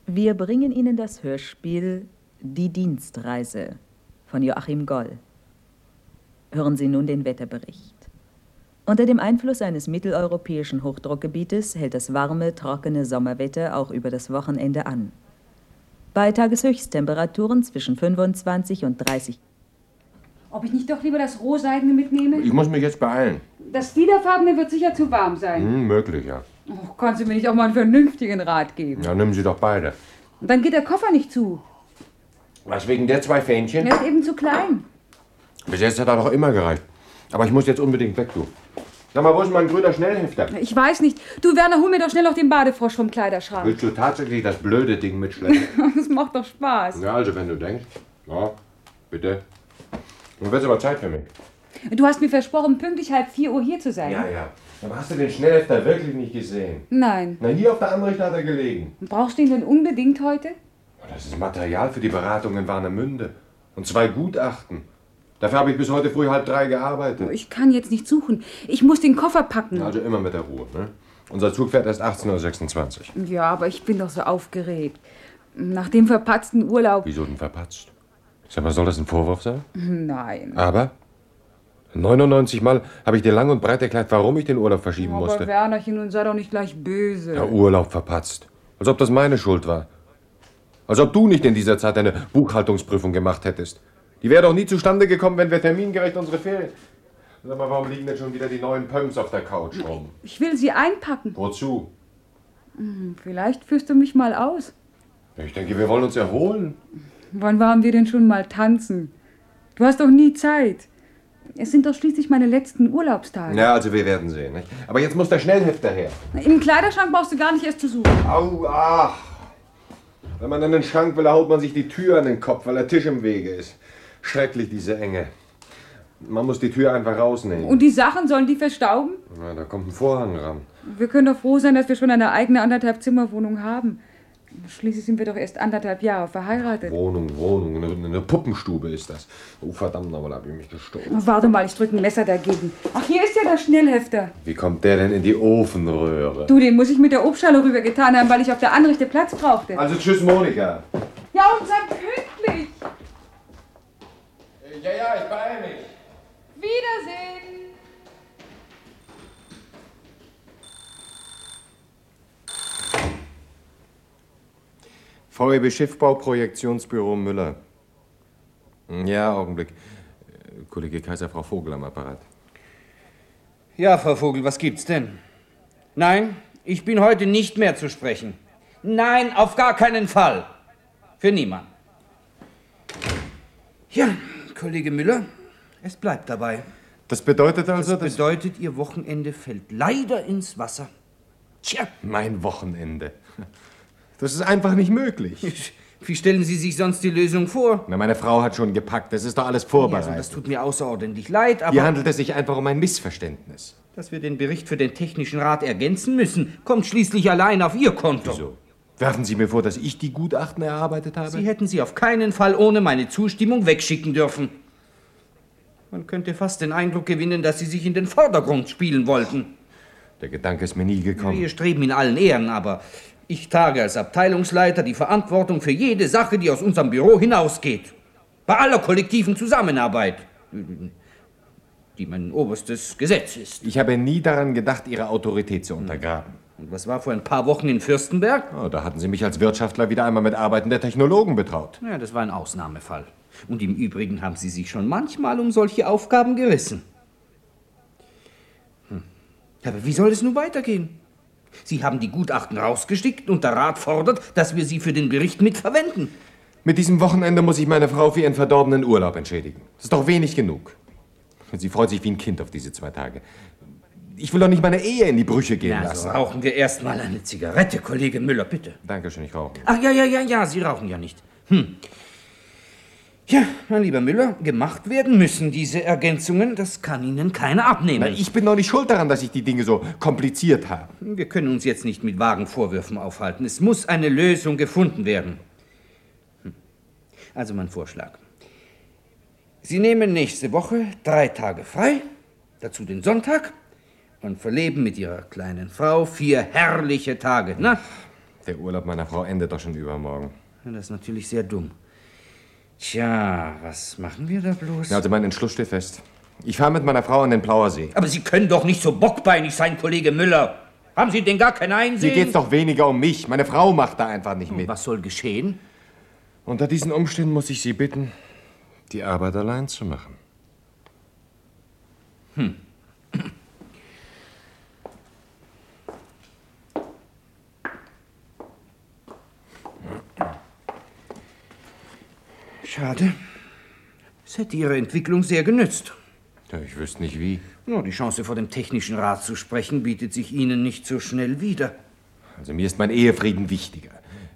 Wir bringen Ihnen das Hörspiel Die Dienstreise von Joachim Goll. Hören Sie nun den Wetterbericht. Unter dem Einfluss eines mitteleuropäischen Hochdruckgebietes hält das warme, trockene Sommerwetter auch über das Wochenende an. Bei Tageshöchsttemperaturen zwischen 25 und 30. Ob ich nicht doch lieber das Rohseidene mitnehme? Ich muss mich jetzt beeilen. Das Fliederfarbene wird sicher zu warm sein. Möglich, ja. Oh, kannst du mir nicht auch mal einen vernünftigen Rat geben? Ja, nehmen Sie doch beide. Und dann geht der Koffer nicht zu. Was, wegen der 2 Fähnchen? Er ist eben zu klein. Bis jetzt hat er doch immer gereicht. Aber ich muss jetzt unbedingt weg, du. Sag mal, wo ist mein grüner Schnellhefter? Ich weiß nicht. Du, Werner, hol mir doch schnell noch den Badefrosch vom Kleiderschrank. Willst du tatsächlich das blöde Ding mitschleppen? Das macht doch Spaß. Ja, also wenn du denkst. Ja, bitte. Nun wird's aber Zeit für mich. Du hast mir versprochen, pünktlich 3:30 hier zu sein. Ja. Aber hast du den Schnellhefter wirklich nicht gesehen? Nein. Na, hier auf der Anrichte hat er gelegen. Brauchst du ihn denn unbedingt heute? Das ist Material für die Beratung in Warnemünde. Und 2 Gutachten. Dafür habe ich bis heute früh 2:30 gearbeitet. Ich kann jetzt nicht suchen. Ich muss den Koffer packen. Also immer mit der Ruhe, ne? Unser Zug fährt erst 18:26 Uhr. Ja, aber ich bin doch so aufgeregt. Nach dem verpatzten Urlaub... Wieso denn verpatzt? Sag mal, soll das ein Vorwurf sein? Nein. Aber 99 Mal habe ich dir lang und breit erklärt, warum ich den Urlaub verschieben musste. Aber Wernerchen, nun sei doch nicht gleich böse. Ja, Urlaub verpatzt. Als ob das meine Schuld war. Als ob du nicht in dieser Zeit eine Buchhaltungsprüfung gemacht hättest. Die wäre doch nie zustande gekommen, wenn wir termingerecht unsere Ferien... Sag mal, warum liegen denn schon wieder die neuen Pumps auf der Couch rum? Ich will sie einpacken. Wozu? Vielleicht führst du mich mal aus. Ich denke, wir wollen uns erholen. Wann waren wir denn schon mal tanzen? Du hast doch nie Zeit. Es sind doch schließlich meine letzten Urlaubstage. Ja, also wir werden sehen, nicht? Aber jetzt muss der Schnellhefter her. Im Kleiderschrank brauchst du gar nicht erst zu suchen. Au, ach. Wenn man in den Schrank will, haut man sich die Tür an den Kopf, weil der Tisch im Wege ist. Schrecklich, diese Enge. Man muss die Tür einfach rausnehmen. Und die Sachen, sollen die verstauben? Na, da kommt ein Vorhang ran. Wir können doch froh sein, dass wir schon eine eigene 1,5-Zimmer-Wohnung haben. Schließlich sind wir doch erst 1,5 Jahre verheiratet. Wohnung. Eine Puppenstube ist das. Oh, verdammt nochmal, hab ich mich gestoßen. Warte mal, ich drücke ein Messer dagegen. Ach, hier ist ja der Schnellhefter. Wie kommt der denn in die Ofenröhre? Du, den muss ich mit der Obstschale rübergetan haben, weil ich auf der Anrichte Platz brauchte. Also tschüss, Monika. Ja, und sei pünktlich. Ja, ich beeile mich. Wiedersehen. VEB Schiffbau, Projektionsbüro Müller. Ja, Augenblick. Kollege Kaiser, Frau Vogel am Apparat. Ja, Frau Vogel, was gibt's denn? Nein, ich bin heute nicht mehr zu sprechen. Nein, auf gar keinen Fall. Für niemanden. Ja, Kollege Müller, es bleibt dabei. Das bedeutet also, Das bedeutet, Ihr Wochenende fällt leider ins Wasser. Tja. Mein Wochenende. Das ist einfach nicht möglich. Wie stellen Sie sich sonst die Lösung vor? Na, meine Frau hat schon gepackt. Das ist doch alles Ja, vorbereitet. also das tut mir außerordentlich leid, aber... Hier handelt es sich einfach um ein Missverständnis. Dass wir den Bericht für den Technischen Rat ergänzen müssen, kommt schließlich allein auf Ihr Konto. Wieso? Werfen Sie mir vor, dass ich die Gutachten erarbeitet habe? Sie hätten sie auf keinen Fall ohne meine Zustimmung wegschicken dürfen. Man könnte fast den Eindruck gewinnen, dass Sie sich in den Vordergrund spielen wollten. Der Gedanke ist mir nie gekommen. Wir streben in allen Ehren, aber ich trage als Abteilungsleiter die Verantwortung für jede Sache, die aus unserem Büro hinausgeht. Bei aller kollektiven Zusammenarbeit, die mein oberstes Gesetz ist. Ich habe nie daran gedacht, Ihre Autorität zu untergraben. Und was war vor ein paar Wochen in Fürstenberg? Oh, da hatten Sie mich als Wirtschaftler wieder einmal mit Arbeiten der Technologen betraut. Ja, das war ein Ausnahmefall. Und im Übrigen haben Sie sich schon manchmal um solche Aufgaben gerissen. Aber wie soll es nun weitergehen? Sie haben die Gutachten rausgeschickt und der Rat fordert, dass wir sie für den Bericht mitverwenden. Mit diesem Wochenende muss ich meine Frau für ihren verdorbenen Urlaub entschädigen. Das ist doch wenig genug. Sie freut sich wie ein Kind auf diese 2 Tage. Ich will doch nicht meine Ehe in die Brüche gehen lassen. Also rauchen wir erst mal eine Zigarette, Kollege Müller, bitte. Dankeschön, ich rauche. Ach ja, Sie rauchen ja nicht. Ja, mein lieber Müller, gemacht werden müssen diese Ergänzungen, das kann Ihnen keiner abnehmen. Na, ich bin doch nicht schuld daran, dass ich die Dinge so kompliziert habe. Wir können uns jetzt nicht mit vagen Vorwürfen aufhalten. Es muss eine Lösung gefunden werden. Also mein Vorschlag. Sie nehmen nächste Woche 3 Tage frei, dazu den Sonntag, und verleben mit Ihrer kleinen Frau 4 herrliche Tage, na? Der Urlaub meiner Frau endet doch schon übermorgen. Ja, das ist natürlich sehr dumm. Tja, was machen wir da bloß? Ja, also mein Entschluss steht fest. Ich fahre mit meiner Frau an den Plauersee. Aber Sie können doch nicht so bockbeinig sein, Kollege Müller. Haben Sie denn gar kein Einsehen? Hier geht's doch weniger um mich. Meine Frau macht da einfach nicht mit. Was soll geschehen? Unter diesen Umständen muss ich Sie bitten, die Arbeit allein zu machen. Schade. Es hätte Ihre Entwicklung sehr genützt. Ja, ich wüsste nicht wie. Nur die Chance, vor dem Technischen Rat zu sprechen, bietet sich Ihnen nicht so schnell wieder. Also mir ist mein Ehefrieden wichtiger.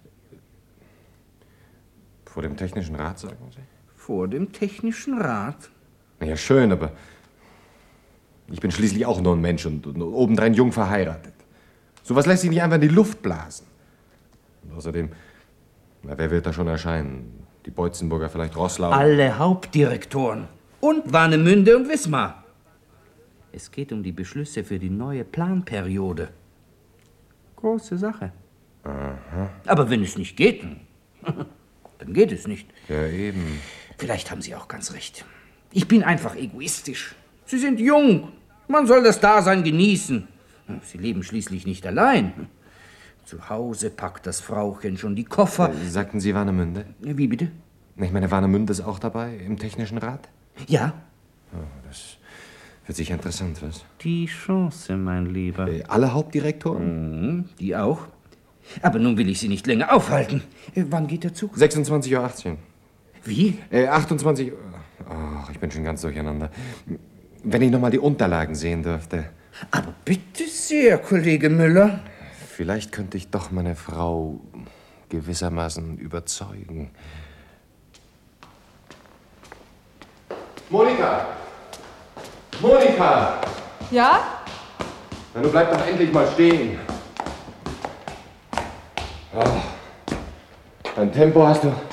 Vor dem Technischen Rat, sagen Sie? Vor dem Technischen Rat? Na ja, schön, aber ich bin schließlich auch nur ein Mensch und obendrein jung verheiratet. Sowas lässt sich nicht einfach in die Luft blasen. Und außerdem, na, wer wird da schon erscheinen? Die Beutzenburger, vielleicht Roßlau? Alle Hauptdirektoren. Und Warnemünde und Wismar. Es geht um die Beschlüsse für die neue Planperiode. Große Sache. Aha. Aber wenn es nicht geht, dann geht es nicht. Ja, eben. Vielleicht haben Sie auch ganz recht. Ich bin einfach egoistisch. Sie sind jung. Man soll das Dasein genießen. Sie leben schließlich nicht allein. Zu Hause packt das Frauchen schon die Koffer. Sagten Sie Warnemünde? Wie bitte? Ich meine, Warnemünde ist auch dabei im Technischen Rat? Ja. Oh, das wird sicher interessant, was? Die Chance, mein Lieber. Alle Hauptdirektoren? Die auch. Aber nun will ich Sie nicht länger aufhalten. Wann geht der Zug? 26:18 Uhr. Wie? 28 Uhr. Oh, ich bin schon ganz durcheinander. Wenn ich noch mal die Unterlagen sehen dürfte. Aber bitte sehr, Kollege Müller. Vielleicht könnte ich doch meine Frau gewissermaßen überzeugen. Monika! Monika! Ja? Na, du bleib doch endlich mal stehen. Oh, dein Tempo hast du.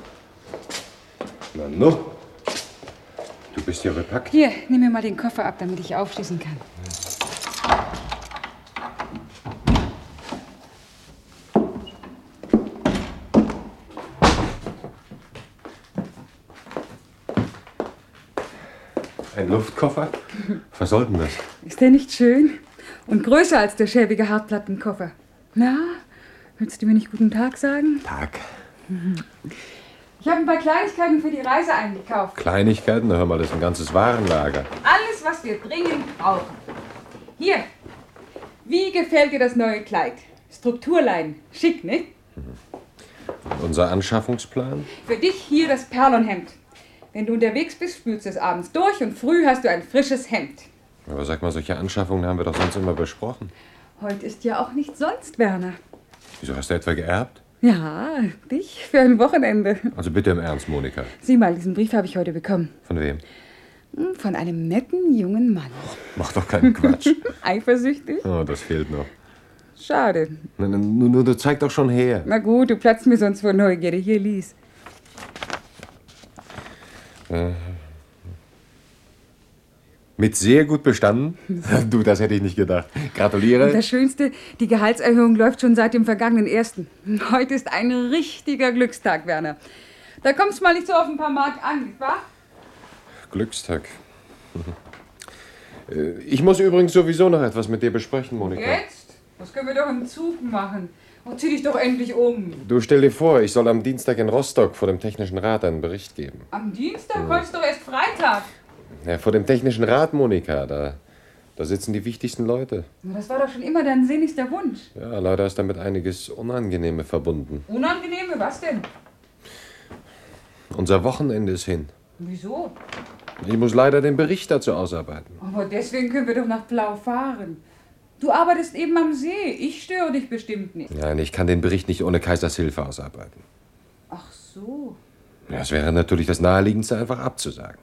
Na, nu. Du bist ja bepackt. Hier, nimm mir mal den Koffer ab, damit ich aufschließen kann. Ein Luftkoffer? Was soll denn das? Ist der nicht schön? Und größer als der schäbige Hartplattenkoffer. Na, willst du mir nicht guten Tag sagen? Tag. Ich habe ein paar Kleinigkeiten für die Reise eingekauft. Kleinigkeiten? Na, hör mal, das ist ein ganzes Warenlager. Alles, was wir dringend brauchen. Hier. Wie gefällt dir das neue Kleid? Strukturlein. Schick, ne? Und unser Anschaffungsplan? Für dich hier das Perlonhemd. Wenn du unterwegs bist, spülst du es abends durch und früh hast du ein frisches Hemd. Aber sag mal, solche Anschaffungen haben wir doch sonst immer besprochen. Heute ist ja auch nicht sonst, Werner. Wieso, hast du etwa geerbt? Ja, dich für ein Wochenende. Also bitte im Ernst, Monika. Sieh mal, diesen Brief habe ich heute bekommen. Von wem? Von einem netten jungen Mann. Mach doch keinen Quatsch. Eifersüchtig? Oh, das fehlt noch. Schade. Nur, du zeig doch schon her. Na gut, du platzt mir sonst vor Neugierde. Hier, lies. Mit sehr gut bestanden? Du, das hätte ich nicht gedacht. Gratuliere. Und das Schönste, die Gehaltserhöhung läuft schon seit dem vergangenen 1. Heute ist ein richtiger Glückstag, Werner. Da kommst du mal nicht so auf ein paar Mark an, nicht wahr? Glückstag. Ich muss übrigens sowieso noch etwas mit dir besprechen, Monika. Jetzt? Das können wir doch im Zug machen. Oh, zieh dich doch endlich um. Du, stell dir vor, ich soll am Dienstag in Rostock vor dem Technischen Rat einen Bericht geben. Am Dienstag? Heute ist doch erst Freitag. Ja, vor dem Technischen Rat, Monika. Da sitzen die wichtigsten Leute. Das war doch schon immer dein sehnlichster Wunsch. Ja, leider ist damit einiges Unangenehme verbunden. Unangenehme? Was denn? Unser Wochenende ist hin. Wieso? Ich muss leider den Bericht dazu ausarbeiten. Aber deswegen können wir doch nach Blau fahren. Du arbeitest eben am See. Ich störe dich bestimmt nicht. Nein, ich kann den Bericht nicht ohne Kaisers Hilfe ausarbeiten. Ach so. Ja, es wäre natürlich das Naheliegendste, einfach abzusagen.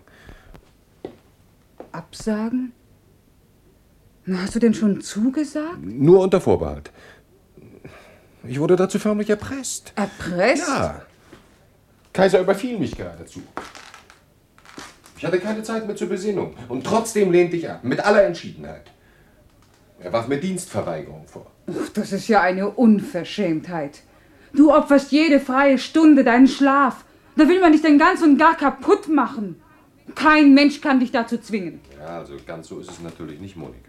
Absagen? Na, hast du denn schon zugesagt? Nur unter Vorbehalt. Ich wurde dazu förmlich erpresst. Erpresst? Ja. Kaiser überfiel mich geradezu. Ich hatte keine Zeit mehr zur Besinnung. Und trotzdem lehnte ich ab. Mit aller Entschiedenheit. Er warf mir Dienstverweigerung vor. Ach, das ist ja eine Unverschämtheit. Du opferst jede freie Stunde deinen Schlaf. Da will man dich denn ganz und gar kaputt machen. Kein Mensch kann dich dazu zwingen. Ja, also ganz so ist es natürlich nicht, Monika.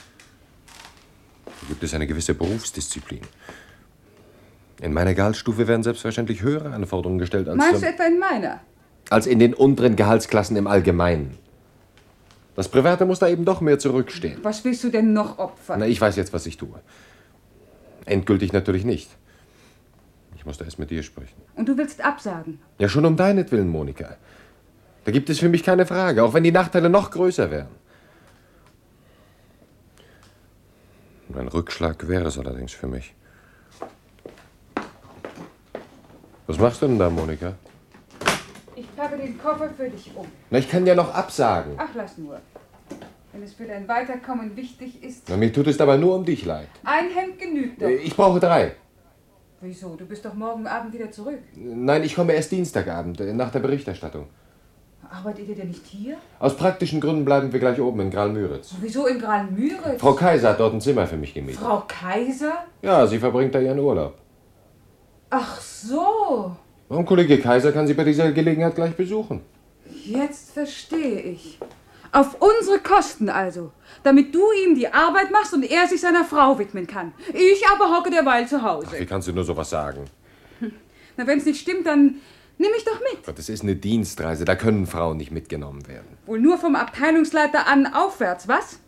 Da gibt es eine gewisse Berufsdisziplin. In meiner Gehaltsstufe werden selbstverständlich höhere Anforderungen gestellt als... Meinst du etwa in meiner? Als in den unteren Gehaltsklassen im Allgemeinen. Das Private muss da eben doch mehr zurückstehen. Was willst du denn noch opfern? Na, ich weiß jetzt, was ich tue. Endgültig natürlich nicht. Ich muss da erst mit dir sprechen. Und du willst absagen? Ja, schon um deinetwillen, Monika. Da gibt es für mich keine Frage, auch wenn die Nachteile noch größer wären. Ein Rückschlag wäre es allerdings für mich. Was machst du denn da, Monika? Ich packe den Koffer für dich um. Na, ich kann ja noch absagen. Ach, lass nur. Wenn es für dein Weiterkommen wichtig ist. Na, mir tut es dabei nur um dich leid. Ein Hemd genügt doch. Ich brauche 3. Wieso? Du bist doch morgen Abend wieder zurück. Nein, ich komme erst Dienstagabend, nach der Berichterstattung. Arbeitet ihr denn nicht hier? Aus praktischen Gründen bleiben wir gleich oben in Gralmüritz. Wieso in Gralmüritz? Frau Kaiser hat dort ein Zimmer für mich gemietet. Frau Kaiser? Ja, sie verbringt da ihren Urlaub. Ach so. Und Kollege Kaiser kann sie bei dieser Gelegenheit gleich besuchen. Jetzt verstehe ich. Auf unsere Kosten also. Damit du ihm die Arbeit machst und er sich seiner Frau widmen kann. Ich aber hocke derweil zu Hause. Ach, wie kannst du nur sowas sagen? Na, wenn es nicht stimmt, dann nimm mich doch mit. Gott, das ist eine Dienstreise, da können Frauen nicht mitgenommen werden. Wohl nur vom Abteilungsleiter an aufwärts, was?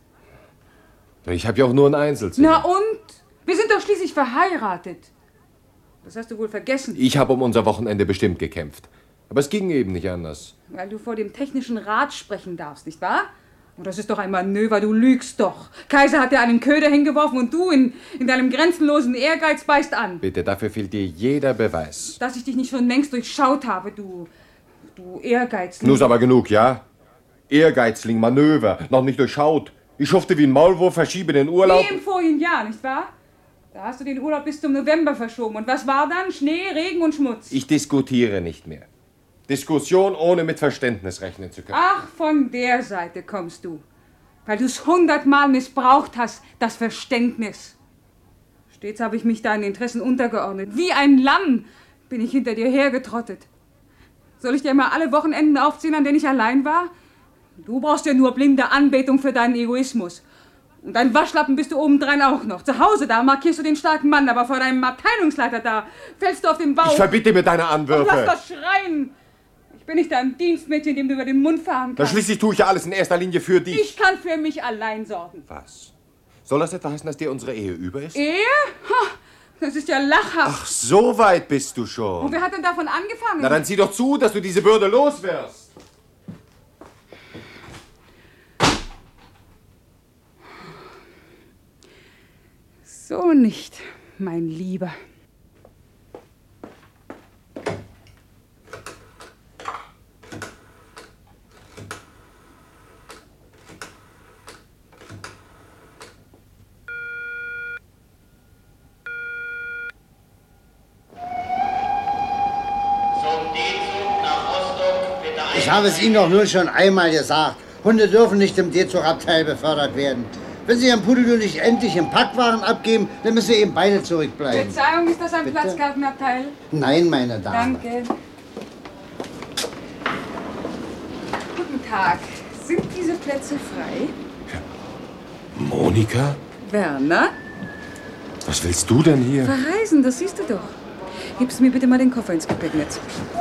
Ich habe ja auch nur ein Einzelzimmer. Na und? Wir sind doch schließlich verheiratet. Das hast du wohl vergessen. Ich habe um unser Wochenende bestimmt gekämpft. Aber es ging eben nicht anders. Weil du vor dem technischen Rat sprechen darfst, nicht wahr? Und das ist doch ein Manöver, du lügst doch. Kaiser hat dir einen Köder hingeworfen und du in deinem grenzenlosen Ehrgeiz beißt an. Bitte, dafür fehlt dir jeder Beweis. Dass ich dich nicht schon längst durchschaut habe, du Ehrgeizling. Nun ist aber genug, ja? Ehrgeizling, Manöver, noch nicht durchschaut. Ich schufte wie ein Maulwurf, verschiebe den Urlaub. Wie im vorigen Jahr, nicht wahr? Da hast du den Urlaub bis zum November verschoben. Und was war dann? Schnee, Regen und Schmutz. Ich diskutiere nicht mehr. Diskussion, ohne mit Verständnis rechnen zu können. Ach, von der Seite kommst du. Weil du es 100-mal missbraucht hast, das Verständnis. Stets habe ich mich deinen Interessen untergeordnet. Wie ein Lamm bin ich hinter dir hergetrottet. Soll ich dir mal alle Wochenenden aufziehen, an denen ich allein war? Du brauchst ja nur blinde Anbetung für deinen Egoismus. Und dein Waschlappen bist du obendrein auch noch. Zu Hause, da markierst du den starken Mann, aber vor deinem Abteilungsleiter, da fällst du auf den Bauch. Ich verbitte mir deine Und Anwürfe. lass das schreien. Ich bin nicht dein Dienstmädchen, dem du über den Mund fahren Na, kannst. schließlich tue ich ja alles in erster Linie für dich. Ich kann für mich allein sorgen. Was? Soll das etwa heißen, dass dir unsere Ehe über ist? Ehe? Ha, das ist ja lachhaft. Ach, so weit bist du schon. Und wer hat denn davon angefangen? Na, dann sieh doch zu, dass du diese Bürde los wirst. So nicht, mein Lieber. Ich habe es Ihnen doch nur schon einmal gesagt. Hunde dürfen nicht im D-Zug-Abteil befördert werden. Wenn Sie Ihren Pudel nicht endlich im Packwaren abgeben, dann müssen eben beide zurückbleiben. Verzeihung, ist das ein Bitte? Platzkartenabteil? Nein, meine Dame. Danke. Guten Tag. Sind diese Plätze frei? Monika? Werner? Was willst du denn hier? Verreisen, das siehst du doch. Gibst mir bitte mal den Koffer ins Gepäcknetz.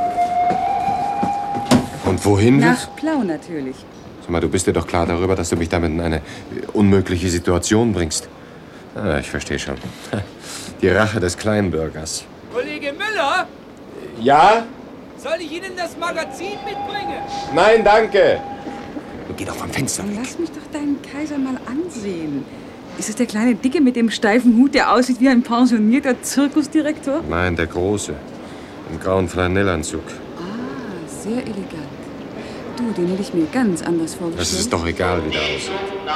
Und wohin? Nach Plau natürlich. Sag mal, du bist dir doch klar darüber, dass du mich damit in eine unmögliche Situation bringst. Ah, ich verstehe schon. Die Rache des Kleinbürgers. Kollege Müller, Ja? soll ich Ihnen das Magazin mitbringen? Nein, danke. Du geh doch vom Fenster weg. Lass mich doch deinen Kaiser mal ansehen. Ist es der kleine Dicke mit dem steifen Hut, der aussieht wie ein pensionierter Zirkusdirektor? Nein, der Große. Im grauen Flanellanzug. Ah, sehr elegant. Du, den hätte ich mir ganz anders vorgestellt. Das ist doch egal, wie der aussieht.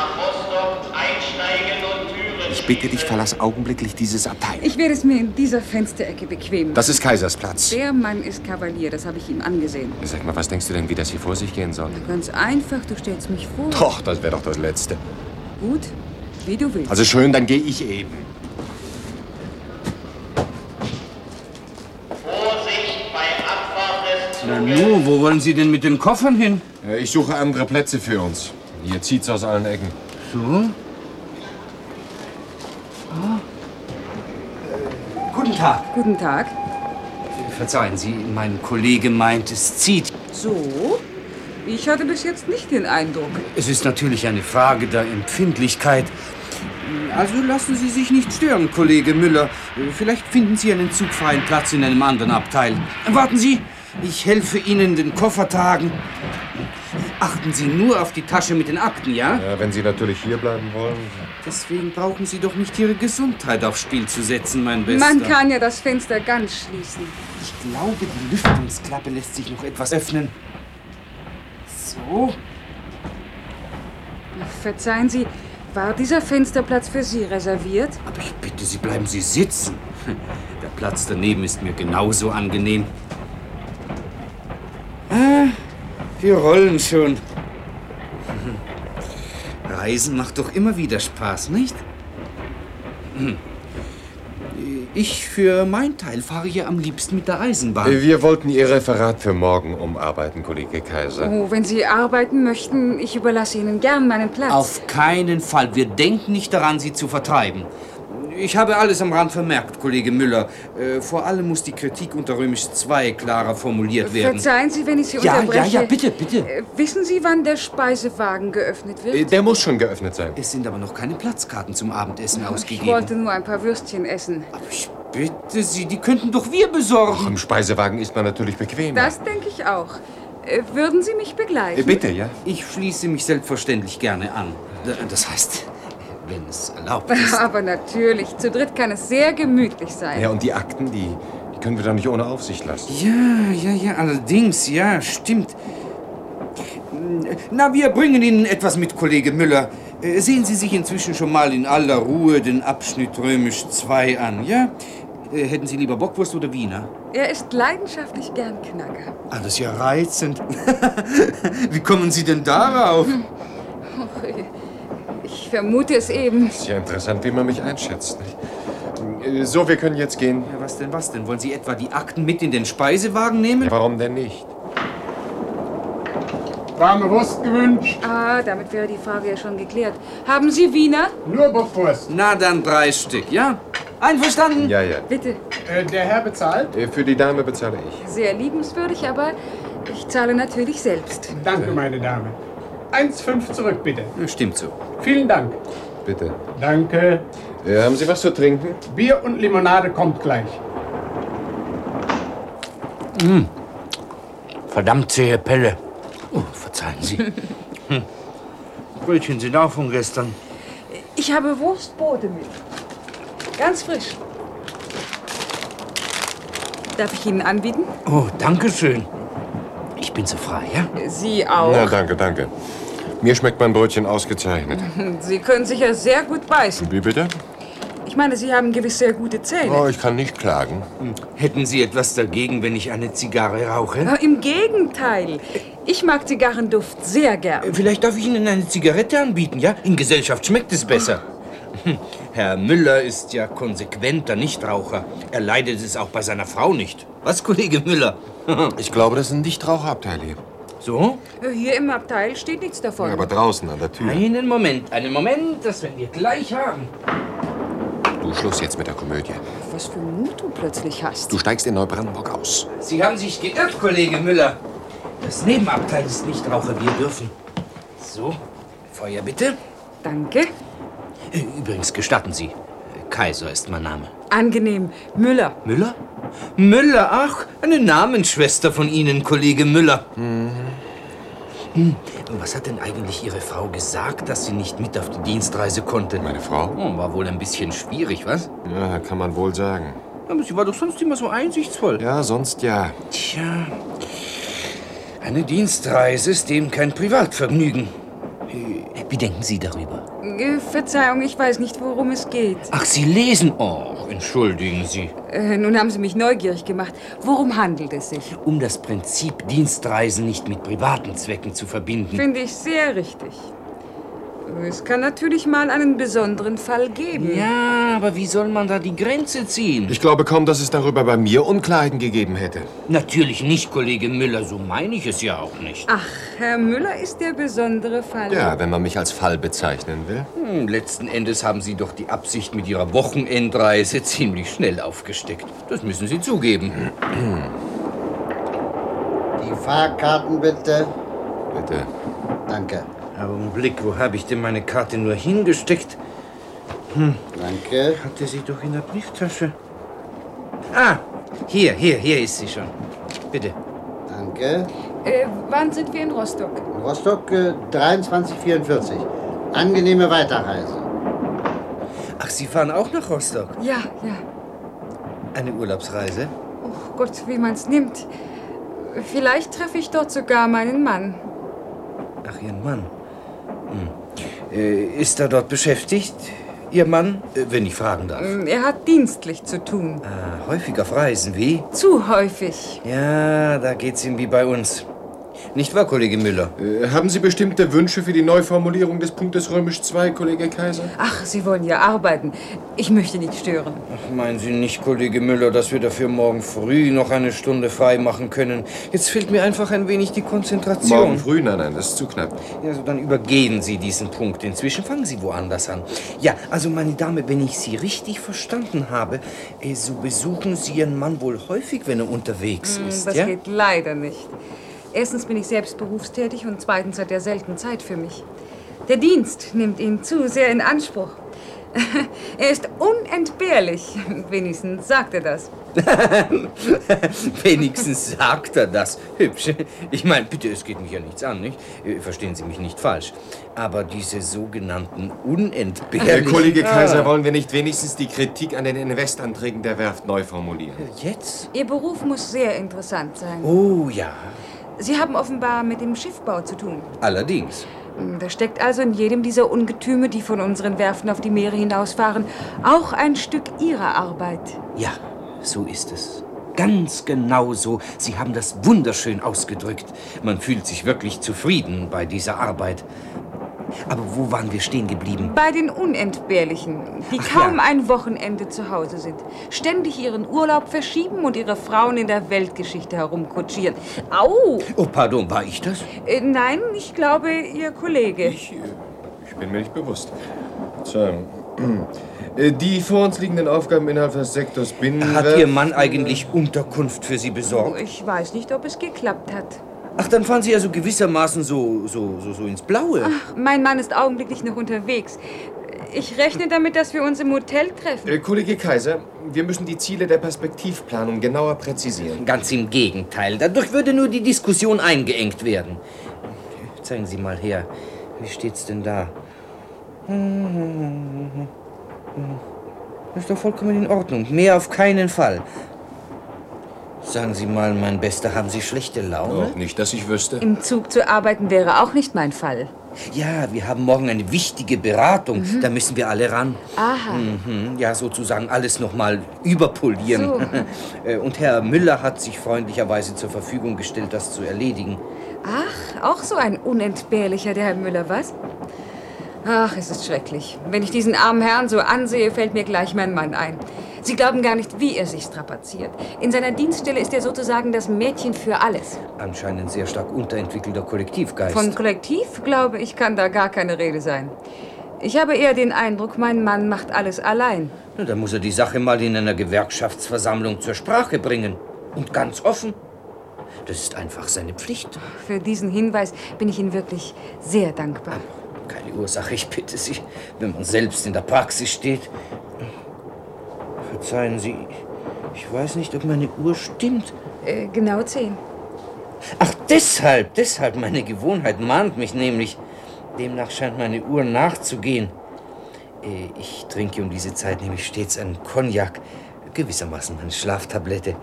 Ich bitte dich, verlass augenblicklich dieses Abteil. Ich werde es mir in dieser Fensterecke bequem machen. Das ist Kaisersplatz. Der Mann ist Kavalier, das habe ich ihm angesehen. Sag mal, was denkst du denn, wie das hier vor sich gehen soll? Ganz einfach, du stellst mich vor. Doch, das wäre doch das Letzte. Gut, wie du willst. Also schön, dann gehe ich eben. Na nu, wo wollen Sie denn mit den Koffern hin? Ich suche andere Plätze für uns. Hier zieht's aus allen Ecken. So? Guten Tag. Guten Tag. Verzeihen Sie, mein Kollege meint, es zieht. So? Ich hatte bis jetzt nicht den Eindruck. Es ist natürlich eine Frage der Empfindlichkeit. Also lassen Sie sich nicht stören, Kollege Müller. Vielleicht finden Sie einen zugfreien Platz in einem anderen Abteil. Warten Sie, ich helfe Ihnen den Koffer tragen. Achten Sie nur auf die Tasche mit den Akten, ja? Ja, wenn Sie natürlich hier bleiben wollen. Deswegen brauchen Sie doch nicht Ihre Gesundheit aufs Spiel zu setzen, mein Bester. Man kann ja das Fenster ganz schließen. Ich glaube, die Lüftungsklappe lässt sich noch etwas öffnen. So. Verzeihen Sie, war dieser Fensterplatz für Sie reserviert? Aber ich bitte Sie, bleiben Sie sitzen. Der Platz daneben ist mir genauso angenehm. Wir rollen schon. Reisen macht doch immer wieder Spaß, nicht? Ich für mein Teil fahre hier am liebsten mit der Eisenbahn. Wir wollten Ihr Referat für morgen umarbeiten, Kollege Kaiser. Oh, wenn Sie arbeiten möchten, ich überlasse Ihnen gern meinen Platz. Auf keinen Fall. Wir denken nicht daran, Sie zu vertreiben. Ich habe alles am Rand vermerkt, Kollege Müller. Vor allem muss die Kritik unter Römisch 2 klarer formuliert werden. Verzeihen Sie, wenn ich Sie unterbreche. Ja, bitte. Wissen Sie, wann der Speisewagen geöffnet wird? Der muss schon geöffnet sein. Es sind aber noch keine Platzkarten zum Abendessen ausgegeben. Ich wollte nur ein paar Würstchen essen. Aber ich bitte Sie, die könnten doch wir besorgen. Im Speisewagen ist man natürlich bequemer. Das denke ich auch. Würden Sie mich begleiten? Bitte, ja? Ich schließe mich selbstverständlich gerne an. Das heißt, wenn es erlaubt ist. Aber natürlich, zu dritt kann es sehr gemütlich sein. Ja, und die Akten, die können wir doch nicht ohne Aufsicht lassen. Ja, allerdings, ja, stimmt. Na, wir bringen Ihnen etwas mit, Kollege Müller. Sehen Sie sich inzwischen schon mal in aller Ruhe den Abschnitt Römisch 2 an, ja? Hätten Sie lieber Bockwurst oder Wiener? Er ist leidenschaftlich gern Knacker. Ah, das ist ja reizend. Wie kommen Sie denn darauf? Ich vermute es eben. Ist ja interessant, wie man mich einschätzt. Nicht? So, wir können jetzt gehen. Ja, was denn? Wollen Sie etwa die Akten mit in den Speisewagen nehmen? Ja, warum denn nicht? Warme Wurst gewünscht? Damit wäre die Frage ja schon geklärt. Haben Sie Wiener? Nur Bockwurst. Na, dann 3 Stück, ja? Einverstanden? Ja. Bitte. Der Herr bezahlt? Für die Dame bezahle ich. Sehr liebenswürdig, aber ich zahle natürlich selbst. Danke, meine Dame. 1,5 zurück, bitte. Ja, stimmt so. Vielen Dank. Bitte. Danke. Haben Sie was zu trinken? Bier und Limonade kommt gleich. Verdammt zähe Pelle. Oh, verzeihen Sie. Brötchen sind auch von gestern. Ich habe Wurstbrote mit. Ganz frisch. Darf ich Ihnen anbieten? Oh, danke schön. Ich bin so frei, ja? Sie auch. Na, danke. Mir schmeckt mein Brötchen ausgezeichnet. Sie können sicher sehr gut beißen. Wie bitte? Ich meine, Sie haben gewiss sehr gute Zähne. Oh, ich kann nicht klagen. Hätten Sie etwas dagegen, wenn ich eine Zigarre rauche? Im Gegenteil. Ich mag Zigarrenduft sehr gern. Vielleicht darf ich Ihnen eine Zigarette anbieten, ja? In Gesellschaft schmeckt es besser. Herr Müller ist ja konsequenter Nichtraucher. Er leidet es auch bei seiner Frau nicht. Was, Kollege Müller? Ich glaube, das ist ein Nichtraucherabteil hier. So? Hier im Abteil steht nichts davon. Ja, aber draußen an der Tür. Einen Moment, das werden wir gleich haben. Du, Schluss jetzt mit der Komödie. Was für Mut du plötzlich hast. Du steigst in Neubrandenburg aus. Sie haben sich geirrt, Kollege Müller. Das Nebenabteil ist Nichtraucher, wir dürfen. So, Feuer bitte. Danke. Übrigens, gestatten Sie, Kaiser ist mein Name. Angenehm. Müller. Müller? Müller, ach, eine Namensschwester von Ihnen, Kollege Müller. Was hat denn eigentlich Ihre Frau gesagt, dass sie nicht mit auf die Dienstreise konnte? Meine Frau? Oh, war wohl ein bisschen schwierig, was? Ja, kann man wohl sagen. Aber sie war doch sonst immer so einsichtsvoll. Ja, sonst ja. Tja, eine Dienstreise ist eben kein Privatvergnügen. Wie denken Sie darüber? Verzeihung, ich weiß nicht, worum es geht. Ach, Sie lesen? Oh, entschuldigen Sie. Nun haben Sie mich neugierig gemacht. Worum handelt es sich? Um das Prinzip, Dienstreisen nicht mit privaten Zwecken zu verbinden. Finde ich sehr richtig. Es kann natürlich mal einen besonderen Fall geben. Ja, aber wie soll man da die Grenze ziehen? Ich glaube kaum, dass es darüber bei mir Unklarheiten gegeben hätte. Natürlich nicht, Kollege Müller, so meine ich es ja auch nicht. Ach, Herr Müller ist der besondere Fall. Ja, wenn man mich als Fall bezeichnen will. Letzten Endes haben Sie doch die Absicht mit Ihrer Wochenendreise ziemlich schnell aufgesteckt. Das müssen Sie zugeben. Die Fahrkarten bitte. Bitte. Danke. Augenblick, wo habe ich denn meine Karte nur hingesteckt? Danke. Hatte sie doch in der Brieftasche. Ah, hier ist sie schon. Bitte. Danke. Wann sind wir in Rostock? In Rostock 23:44. Angenehme Weiterreise. Ach, Sie fahren auch nach Rostock? Ja. Eine Urlaubsreise? Oh Gott, wie man's nimmt. Vielleicht treffe ich dort sogar meinen Mann. Ach, Ihren Mann. Ist er dort beschäftigt, Ihr Mann, wenn ich fragen darf? Er hat dienstlich zu tun. Häufig auf Reisen, wie? Zu häufig. Ja, da geht's ihm wie bei uns. Nicht wahr, Kollege Müller? Haben Sie bestimmte Wünsche für die Neuformulierung des Punktes römisch 2, Kollege Kaiser? Ach, Sie wollen ja arbeiten. Ich möchte nicht stören. Ach, meinen Sie nicht, Kollege Müller, dass wir dafür morgen früh noch eine Stunde frei machen können? Jetzt fehlt mir einfach ein wenig die Konzentration. Morgen früh? Nein, das ist zu knapp. Ja, also dann übergehen Sie diesen Punkt. Inzwischen fangen Sie woanders an. Ja, also meine Dame, wenn ich Sie richtig verstanden habe, so besuchen Sie Ihren Mann wohl häufig, wenn er unterwegs ist, Das ja? geht leider nicht. Erstens bin ich selbst berufstätig und zweitens hat er selten Zeit für mich. Der Dienst nimmt ihn zu sehr in Anspruch. Er ist unentbehrlich. Wenigstens sagt er das. Wenigstens sagt er das. Hübsch. Ich meine, bitte, es geht mich ja nichts an, nicht? Verstehen Sie mich nicht falsch. Aber diese sogenannten unentbehrlichen... Kollege Kaiser, wollen wir nicht wenigstens die Kritik an den Investanträgen der Werft neu formulieren? Jetzt? Ihr Beruf muss sehr interessant sein. Oh ja, Sie haben offenbar mit dem Schiffbau zu tun. allerdings. Da steckt also in jedem dieser Ungetüme, die von unseren Werften auf die Meere hinausfahren, auch ein Stück Ihrer Arbeit. Ja, so ist es. Ganz genau so. Sie haben das wunderschön ausgedrückt. Man fühlt sich wirklich zufrieden bei dieser Arbeit. Aber wo waren wir stehen geblieben? Bei den Unentbehrlichen, die Ach kaum ja. ein Wochenende zu Hause sind, ständig ihren Urlaub verschieben und ihre Frauen in der Weltgeschichte herumkutschieren. Au! Oh, pardon, war ich das? Nein, ich glaube, Ihr Kollege. Ich bin mir nicht bewusst. Verzeihung. Die vor uns liegenden Aufgaben innerhalb des Sektors Binnenwerft... Hat Ihr Mann eigentlich Unterkunft für Sie besorgt? Ich weiß nicht, ob es geklappt hat. Ach, dann fahren Sie also gewissermaßen so ins Blaue. Mein Mann ist augenblicklich noch unterwegs. Ich rechne damit, dass wir uns im Hotel treffen. Kollege Kaiser, wir müssen die Ziele der Perspektivplanung genauer präzisieren. Ganz im Gegenteil. Dadurch würde nur die Diskussion eingeengt werden. Zeigen Sie mal her. Wie steht's denn da? Ist doch vollkommen in Ordnung. Mehr auf keinen Fall. Sagen Sie mal, mein Bester, haben Sie schlechte Laune? Auch nicht, dass ich wüsste. Im Zug zu arbeiten wäre auch nicht mein Fall. Ja, wir haben morgen eine wichtige Beratung. Da müssen wir alle ran. Aha. Ja, sozusagen alles noch mal überpolieren. Und Herr Müller hat sich freundlicherweise zur Verfügung gestellt, das zu erledigen. Ach, auch so ein Unentbehrlicher, der Herr Müller, was? Ach, es ist schrecklich. Wenn ich diesen armen Herrn so ansehe, fällt mir gleich mein Mann ein. Sie glauben gar nicht, wie er sich strapaziert. In seiner Dienststelle ist er sozusagen das Mädchen für alles. Anscheinend sehr stark unterentwickelter Kollektivgeist. Von Kollektiv, glaube ich, kann da gar keine Rede sein. Ich habe eher den Eindruck, mein Mann macht alles allein. Na, dann muss er die Sache mal in einer Gewerkschaftsversammlung zur Sprache bringen. Und ganz offen. Das ist einfach seine Pflicht. Für diesen Hinweis bin ich Ihnen wirklich sehr dankbar. Keine Ursache, ich bitte Sie, wenn man selbst in der Praxis steht. Verzeihen Sie, ich weiß nicht, ob meine Uhr stimmt. Genau 10. Ach, deshalb, meine Gewohnheit mahnt mich nämlich. Demnach scheint meine Uhr nachzugehen. Ich trinke um diese Zeit nämlich stets einen Cognac, gewissermaßen eine Schlaftablette.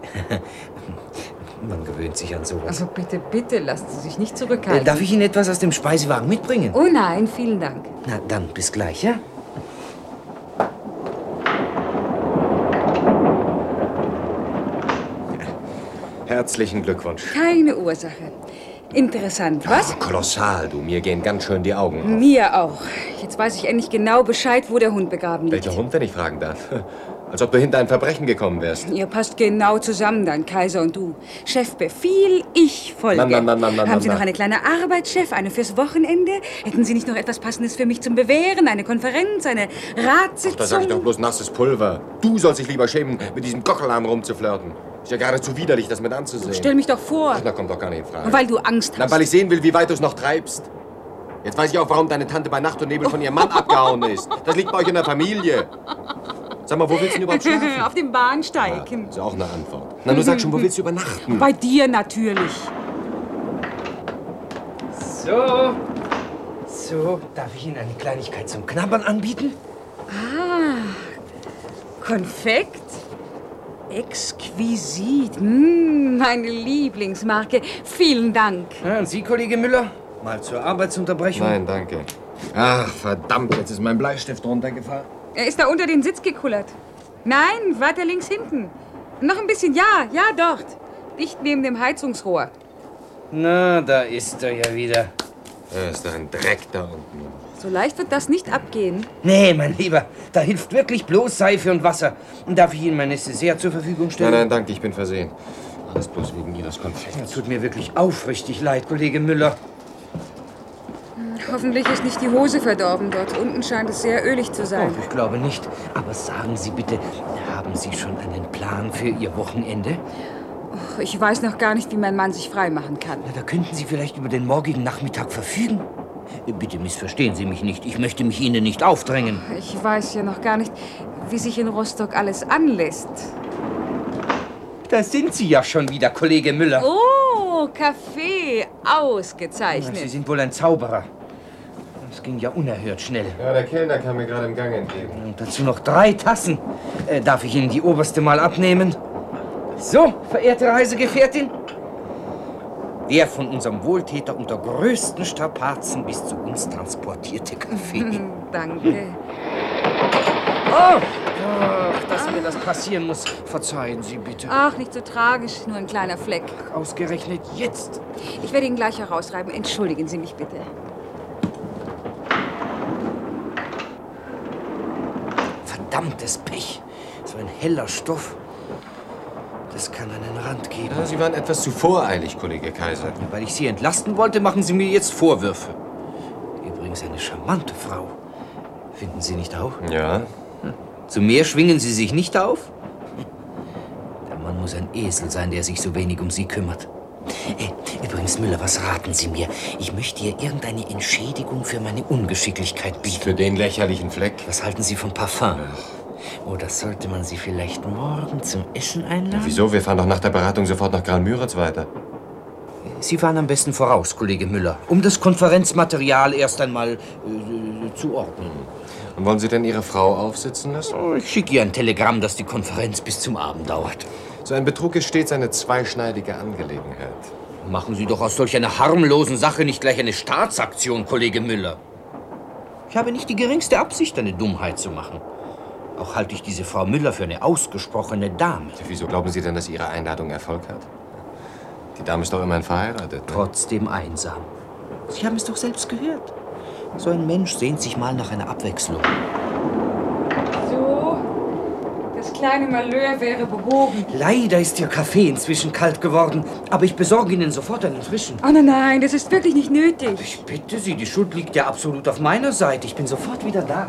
Man gewöhnt sich an sowas. Also bitte, bitte, lassen Sie sich nicht zurückhalten. Darf ich Ihnen etwas aus dem Speisewagen mitbringen? Oh nein, vielen Dank. Na, dann bis gleich, ja? Herzlichen Glückwunsch. Keine Ursache. Interessant, was? Oh, kolossal, du. Mir gehen ganz schön die Augen auf. Mir auch. Jetzt weiß ich endlich genau Bescheid, wo der Hund begraben liegt. Welcher Hund, wenn ich fragen darf? Als ob du hinter ein Verbrechen gekommen wärst. Ihr passt genau zusammen, dein Kaiser und du. Chefbefehl, ich folge. Haben Sie noch eine kleine Arbeit, Chef? Eine fürs Wochenende? Hätten Sie nicht noch etwas Passendes für mich zum Bewähren? Eine Konferenz, eine Ratssitzung? Da sag ich doch bloß nasses Pulver. Du sollst dich lieber schämen, mit diesem Gockelarm rumzuflirten. Ist ja geradezu widerlich, das mit anzusehen. Stell mich doch vor. Ach, na, kommt doch gar nicht in Frage. Weil du Angst hast. Na, weil ich sehen will, wie weit du es noch treibst. Jetzt weiß ich auch, warum deine Tante bei Nacht und Nebel von ihrem Mann abgehauen ist. Das liegt bei euch in der Familie. Sag mal, wo willst du denn überhaupt schlafen? Auf dem Bahnsteig. Ja, ist auch eine Antwort. Na, du sag schon, wo willst du übernachten? Bei dir natürlich. So, darf ich Ihnen eine Kleinigkeit zum Knabbern anbieten? Konfekt? Exquisit. Meine Lieblingsmarke. Vielen Dank. Ja, und Sie, Kollege Müller? Mal zur Arbeitsunterbrechung? Nein, danke. Ach, verdammt, jetzt ist mein Bleistift runtergefallen. Er ist da unter den Sitz gekullert. Nein, weiter links hinten. Noch ein bisschen, ja, dort. Dicht neben dem Heizungsrohr. Na, da ist er ja wieder. Da ist ein Dreck da unten. So leicht wird das nicht abgehen. Nee, mein Lieber, da hilft wirklich bloß Seife und Wasser. Darf ich Ihnen mein Dessert zur Verfügung stellen? Nein, danke, ich bin versehen. Alles bloß wegen Ihres Konfekts. Das tut mir wirklich aufrichtig leid, Kollege Müller. Hoffentlich ist nicht die Hose verdorben. Dort unten scheint es sehr ölig zu sein. Ich glaube nicht. Aber sagen Sie bitte, haben Sie schon einen Plan für Ihr Wochenende? Ich weiß noch gar nicht, wie mein Mann sich freimachen kann. Na, da könnten Sie vielleicht über den morgigen Nachmittag verfügen. Bitte missverstehen Sie mich nicht. Ich möchte mich Ihnen nicht aufdrängen. Ich weiß ja noch gar nicht, wie sich in Rostock alles anlässt. Da sind Sie ja schon wieder, Kollege Müller. Oh, Kaffee. Ausgezeichnet. Sie sind wohl ein Zauberer. Das ging ja unerhört schnell. Ja, der Kellner kam mir gerade im Gang entgegen. Und dazu noch 3 Tassen. Darf ich Ihnen die oberste mal abnehmen? So, verehrte Reisegefährtin. Der von unserem Wohltäter unter größten Strapazen bis zu uns transportierte Kaffee. Danke. Oh! Ach, dass mir das passieren muss. Verzeihen Sie bitte. Ach, nicht so tragisch, nur ein kleiner Fleck. Ausgerechnet jetzt. Ich werde ihn gleich herausreiben. Entschuldigen Sie mich bitte. Verdammtes Pech. So ein heller Stoff. Das kann einen Rand geben. Ja, Sie waren etwas zu voreilig, Kollege Kaiser. Weil ich Sie entlasten wollte, machen Sie mir jetzt Vorwürfe. Übrigens eine charmante Frau. Finden Sie nicht auch? Ja. Zu mehr schwingen Sie sich nicht auf? Der Mann muss ein Esel sein, der sich so wenig um Sie kümmert. Übrigens, Müller, was raten Sie mir? Ich möchte ihr irgendeine Entschädigung für meine Ungeschicklichkeit bieten. Für den lächerlichen Fleck? Was halten Sie von Parfum? Oder sollte man Sie vielleicht morgen zum Essen einladen? Wieso? Wir fahren doch nach der Beratung sofort nach Graal-Müritz weiter. Sie fahren am besten voraus, Kollege Müller, um das Konferenzmaterial erst einmal zu ordnen. Und wollen Sie denn Ihre Frau aufsitzen lassen? Oh, ich schicke ihr ein Telegramm, dass die Konferenz bis zum Abend dauert. So ein Betrug ist stets eine zweischneidige Angelegenheit. Machen Sie doch aus solch einer harmlosen Sache nicht gleich eine Staatsaktion, Kollege Müller. Ich habe nicht die geringste Absicht, eine Dummheit zu machen. Auch halte ich diese Frau Müller für eine ausgesprochene Dame. Wieso glauben Sie denn, dass Ihre Einladung Erfolg hat? Die Dame ist doch immerhin verheiratet. Ne? Trotzdem einsam. Sie haben es doch selbst gehört. So ein Mensch sehnt sich mal nach einer Abwechslung. So, das kleine Malheur wäre behoben. Leider ist Ihr Kaffee inzwischen kalt geworden, aber ich besorge Ihnen sofort einen frischen. Oh nein, das ist wirklich nicht nötig. Ich bitte Sie, die Schuld liegt ja absolut auf meiner Seite. Ich bin sofort wieder da.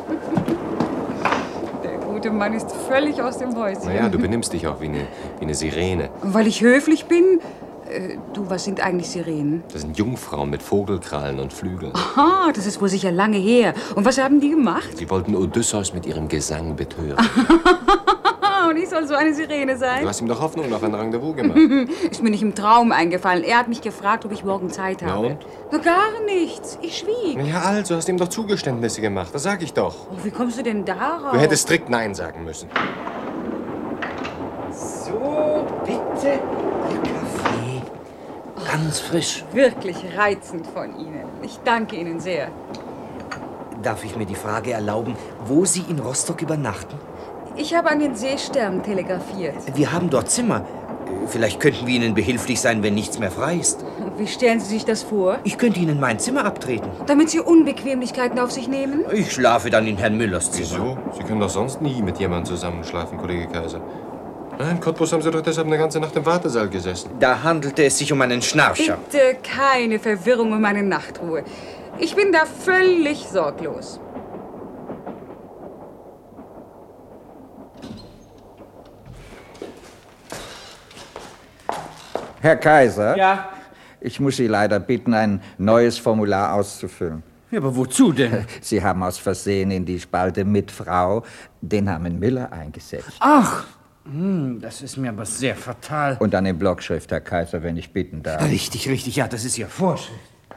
Der gute Mann ist völlig aus dem Häuschen. Naja, du benimmst dich auch wie eine Sirene. Weil ich höflich bin? Du, was sind eigentlich Sirenen? Das sind Jungfrauen mit Vogelkrallen und Flügeln. Aha, das ist wohl sicher lange her. Und was haben die gemacht? Sie wollten Odysseus mit ihrem Gesang betören. Und ich soll so eine Sirene sein? Du hast ihm doch Hoffnung auf ein Rendezvous gemacht. Ist mir nicht im Traum eingefallen. Er hat mich gefragt, ob ich morgen Zeit habe. Na und? Na, gar nichts. Ich schwieg. Ja, also, hast ihm doch Zugeständnisse gemacht. Das sag ich doch. Oh, wie kommst du denn darauf? Du hättest strikt Nein sagen müssen. So, bitte. Der Kaffee. Ganz frisch. Wirklich reizend von Ihnen. Ich danke Ihnen sehr. Darf ich mir die Frage erlauben, wo Sie in Rostock übernachten? Ich habe an den Seestern telegrafiert. Wir haben dort Zimmer. Vielleicht könnten wir Ihnen behilflich sein, wenn nichts mehr frei ist. Wie stellen Sie sich das vor? Ich könnte Ihnen mein Zimmer abtreten. Damit Sie Unbequemlichkeiten auf sich nehmen? Ich schlafe dann in Herrn Müllers Zimmer. Wieso? Sie können doch sonst nie mit jemandem zusammenschlafen, Kollege Kaiser. Nein, in Cottbus haben Sie doch deshalb eine ganze Nacht im Wartesaal gesessen. Da handelte es sich um einen Schnarcher. Bitte keine Verwirrung um meine Nachtruhe. Ich bin da völlig sorglos. Herr Kaiser? Ja? Ich muss Sie leider bitten, ein neues Formular auszufüllen. Ja, aber wozu denn? Sie haben aus Versehen in die Spalte mit Frau den Namen Müller eingesetzt. Ach, das ist mir aber sehr fatal. Und dann in Blockschrift, Herr Kaiser, wenn ich bitten darf. Richtig, richtig, ja, das ist ja Vorschrift.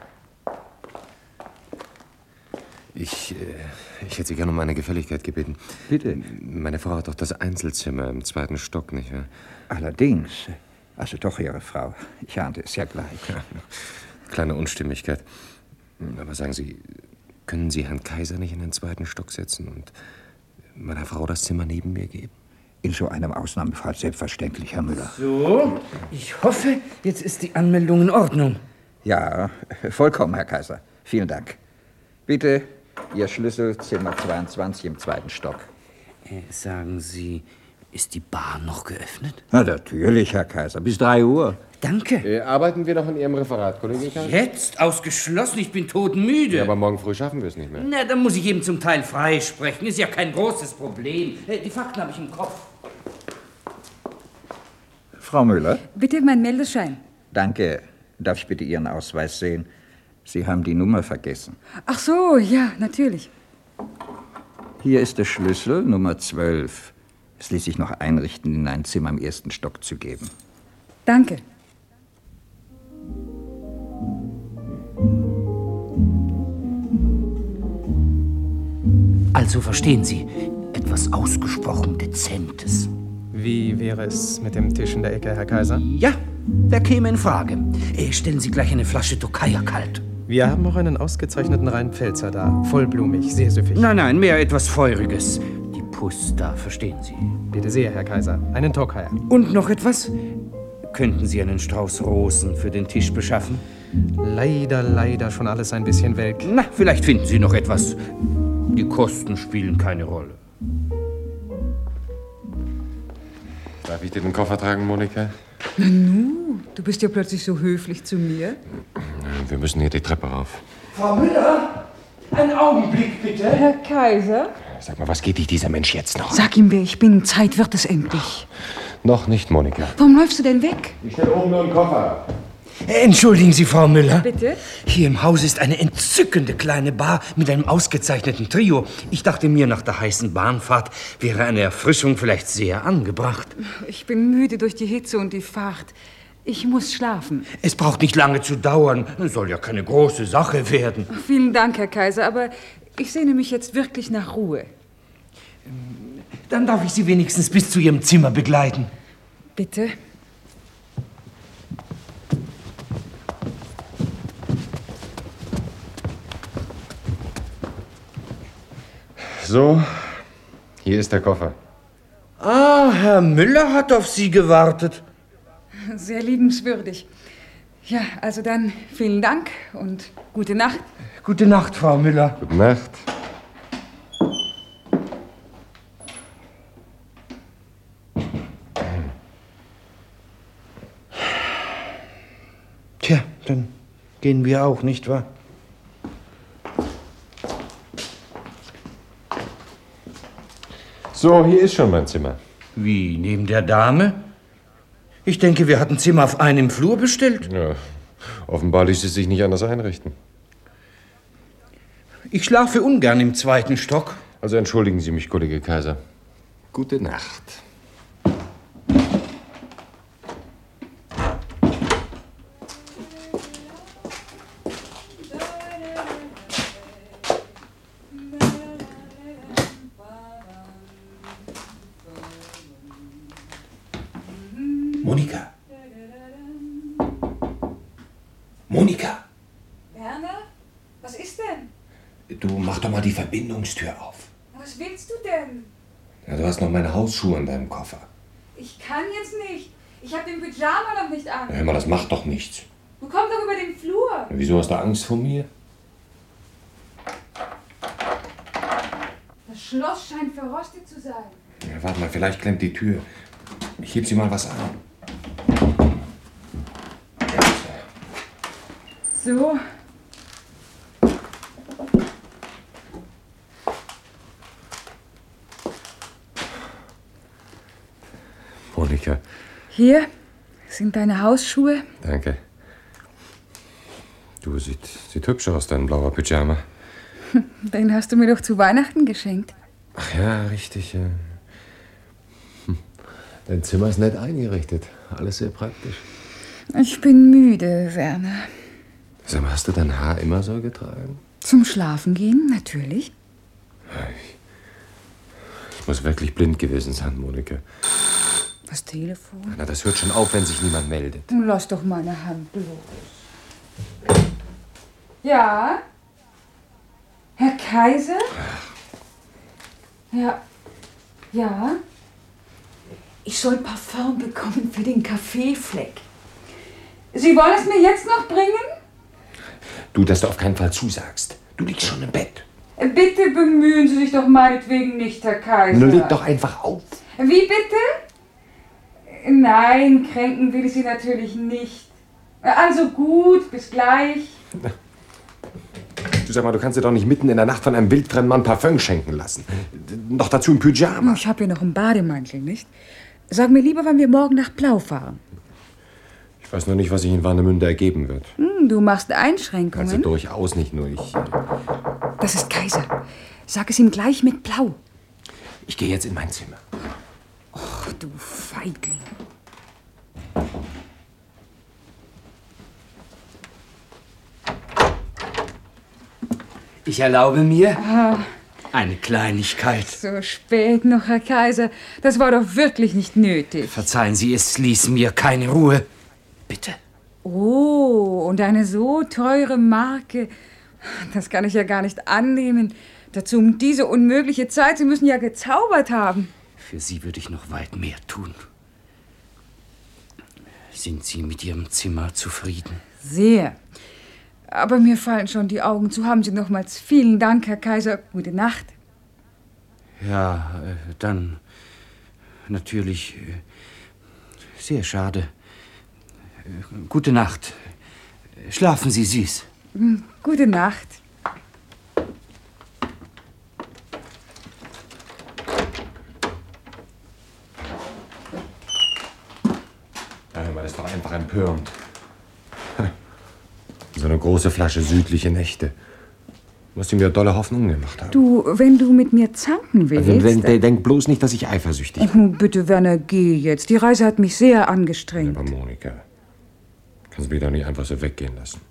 Ich hätte Sie gerne um eine Gefälligkeit gebeten. Bitte. Meine Frau hat doch das Einzelzimmer im 2. Stock, nicht wahr? Allerdings. Also doch Ihre Frau. Ich ahnte es ja gleich. Kleine Unstimmigkeit. Aber sagen Sie, können Sie Herrn Kaiser nicht in den 2. Stock setzen und meiner Frau das Zimmer neben mir geben? In so einem Ausnahmefall selbstverständlich, Herr Müller. So, ich hoffe, jetzt ist die Anmeldung in Ordnung. Ja, vollkommen, Herr Kaiser. Vielen Dank. Bitte, Ihr Schlüssel, Zimmer 22 im 2. Stock. Sagen Sie, ist die Bar noch geöffnet? Na, natürlich, Herr Kaiser. Bis 3 Uhr. Danke. Arbeiten wir noch an Ihrem Referat, Kollege Kaiser? Jetzt? Ausgeschlossen, ich bin todmüde. Ja, aber morgen früh schaffen wir es nicht mehr. Na, dann muss ich eben zum Teil freisprechen. Ist ja kein großes Problem. Die Fakten habe ich im Kopf. Frau Müller? Bitte mein Meldeschein. Danke. Darf ich bitte Ihren Ausweis sehen? Sie haben die Nummer vergessen. Ach so, ja, natürlich. Hier ist der Schlüssel, Nummer 12. Es ließ sich noch einrichten, in ein Zimmer im 1. Stock zu geben. Danke. Also verstehen Sie, etwas ausgesprochen Dezentes. Wie wäre es mit dem Tisch in der Ecke, Herr Kaiser? Ja, der käme in Frage. Stellen Sie gleich eine Flasche Tokaja kalt. Wir haben auch einen ausgezeichneten Rheinpfälzer da. Vollblumig, sehr süffig. Nein, mehr etwas Feuriges. Die Pusta, verstehen Sie. Bitte sehr, Herr Kaiser. Einen Tokaja. Und noch etwas? Könnten Sie einen Strauß Rosen für den Tisch beschaffen? Leider schon alles ein bisschen welk. Na, vielleicht finden Sie noch etwas. Die Kosten spielen keine Rolle. Darf ich dir den Koffer tragen, Monika? Nanu, du bist ja plötzlich so höflich zu mir. Wir müssen hier die Treppe rauf. Frau Müller, einen Augenblick bitte. Herr Kaiser? Sag mal, was geht dich dieser Mensch jetzt noch? Sag ihm, wer ich bin. Zeit wird es endlich. Noch nicht, Monika. Warum läufst du denn weg? Ich stelle oben nur einen Koffer. Entschuldigen Sie, Frau Müller. Bitte? Hier im Haus ist eine entzückende kleine Bar mit einem ausgezeichneten Trio. Ich dachte mir, nach der heißen Bahnfahrt wäre eine Erfrischung vielleicht sehr angebracht. Ich bin müde durch die Hitze und die Fahrt. Ich muss schlafen. Es braucht nicht lange zu dauern. Es soll ja keine große Sache werden. Vielen Dank, Herr Kaiser, aber ich sehne mich jetzt wirklich nach Ruhe. Dann darf ich Sie wenigstens bis zu Ihrem Zimmer begleiten. Bitte? So, hier ist der Koffer. Ah, Herr Müller hat auf Sie gewartet. Sehr liebenswürdig. Ja, also dann vielen Dank und gute Nacht. Gute Nacht, Frau Müller. Gute Nacht. Tja, dann gehen wir auch, nicht wahr? So, hier ist schon mein Zimmer. Wie, neben der Dame? Ich denke, wir hatten Zimmer auf einem Flur bestellt. Ja, offenbar ließ es sich nicht anders einrichten. Ich schlafe ungern im 2. Stock. Also entschuldigen Sie mich, Kollege Kaiser. Gute Nacht. Monika. Monika. Werner? Was ist denn? Du mach doch mal die Verbindungstür auf. Was willst du denn? Ja, du hast noch meine Hausschuhe in deinem Koffer. Ich kann jetzt nicht. Ich habe den Pyjama noch nicht an. Hör mal, das macht doch nichts. Komm doch über den Flur. Wieso hast du Angst vor mir? Das Schloss scheint verrostet zu sein. Ja, warte mal, vielleicht klemmt die Tür. Ich heb sie mal was an. So. Monika. Hier sind deine Hausschuhe. Danke. Du, sieht hübsch aus, dein blauer Pyjama. Den hast du mir doch zu Weihnachten geschenkt. Ach ja, richtig. Ja. Dein Zimmer ist nett eingerichtet. Alles sehr praktisch. Ich bin müde, Werner. Sag mal, hast du dein Haar immer so getragen? Zum Schlafen gehen, natürlich. Ich muss wirklich blind gewesen sein, Monika. Das Telefon? Na, das hört schon auf, wenn sich niemand meldet. Lass doch meine Hand los. Ja? Herr Kaiser? Ja. Ja? Ich soll Parfum bekommen für den Kaffeefleck. Sie wollen es mir jetzt noch bringen? Du, dass du auf keinen Fall zusagst. Du liegst schon im Bett. Bitte bemühen Sie sich doch meinetwegen nicht, Herr Kaiser. Nun leg doch einfach auf. Wie bitte? Nein, kränken will ich Sie natürlich nicht. Also gut, bis gleich. Du, sag mal, du kannst dir doch nicht mitten in der Nacht von einem wildfremden Mann Parfum schenken lassen. Noch dazu im Pyjama. Ich habe hier noch einen Bademantel, nicht? Sag mir lieber, wann wir morgen nach Plau fahren. Ich weiß noch nicht, was sich in Warnemünde ergeben wird. Du machst Einschränkungen. Also durchaus nicht nur ich. Das ist Kaiser. Sag es ihm gleich mit Plau. Ich gehe jetzt in mein Zimmer. Och, du Feigling. Ich erlaube mir eine Kleinigkeit. So spät noch, Herr Kaiser. Das war doch wirklich nicht nötig. Verzeihen Sie, es ließ mir keine Ruhe. Bitte. Oh, und eine so teure Marke. Das kann ich ja gar nicht annehmen. Dazu um diese unmögliche Zeit. Sie müssen ja gezaubert haben. Für Sie würde ich noch weit mehr tun. Sind Sie mit Ihrem Zimmer zufrieden? Sehr. Aber mir fallen schon die Augen zu. Haben Sie nochmals vielen Dank, Herr Kaiser. Gute Nacht. Ja, dann natürlich sehr schade. Gute Nacht. Schlafen Sie süß. Gute Nacht. Das ist doch einfach empörend. So eine große Flasche südliche Nächte. Du musst ihm ja dolle Hoffnungen gemacht haben. Du, wenn du mit mir zanken willst... Denk bloß nicht, dass ich eifersüchtig bin. Bitte, Werner, geh jetzt. Die Reise hat mich sehr angestrengt. Aber Monika, kannst du mich doch nicht einfach so weggehen lassen.